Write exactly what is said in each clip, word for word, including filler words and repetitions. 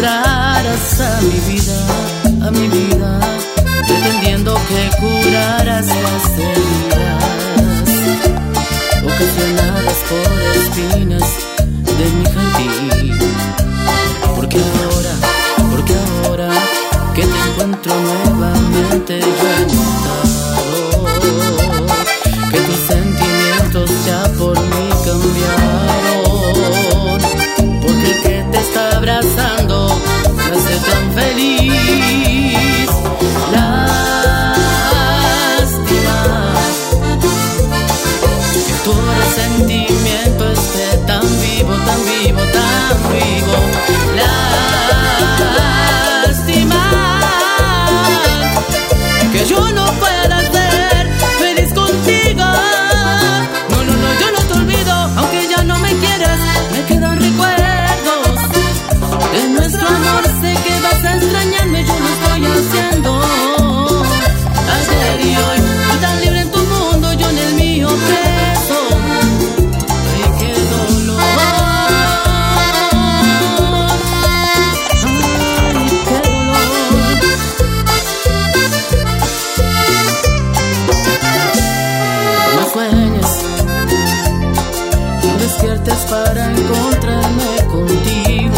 entraras a mi vida, a mi vida, pretendiendo que curaras las heridas ocasionadas por espinas de mi jardín. Porque ahora, porque ahora que te encuentro nuevamente yo he notado que tus sentimientos ya por mí cambiaron. Porque el que te está abrazando me hace tan feliz. Lástima que tu resentimiento esté tan vivo, tan vivo, tan vivo. Lástima que yo no pueda ser feliz contigo. No, no, no, yo no te olvido, aunque ya no me quieras, me quedan recuerdos de nuestro amor. Sé que vas a extrañarme, yo lo estoy haciendo. Ayer y hoy, tú tan libre en tu mundo, yo en el mío preso. Ay, qué dolor. Ay, qué dolor. No sueñes, no despiertes para encontrarme contigo.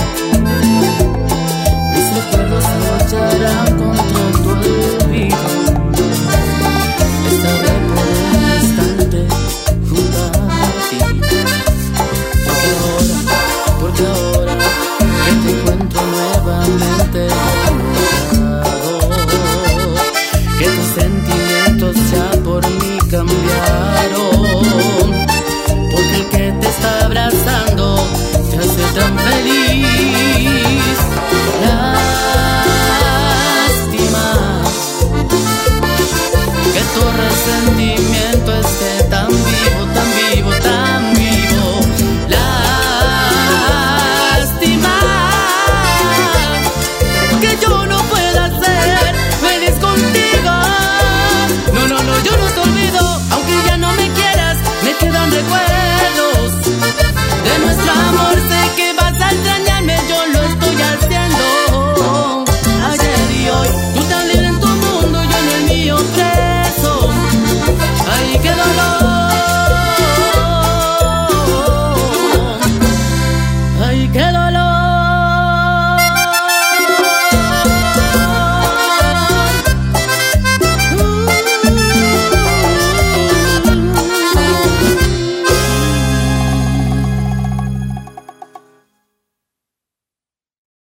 Mis recuerdos lucharán contra tu olvido. Estaré por un instante junto a ti. Porque ahora, porque ahora que te encuentro nuevamente enamorado, que tus sentimientos ya por mí cambiaron. Porque el que te está abrazando te hace tan feliz. Lástima que tu resentimiento esté tan vivo, tan vivo, tan vivo. Lástima que yo no pueda ser feliz contigo. No, no, no, yo no te olvido, aunque ya no me quieras, me quedan recuerdos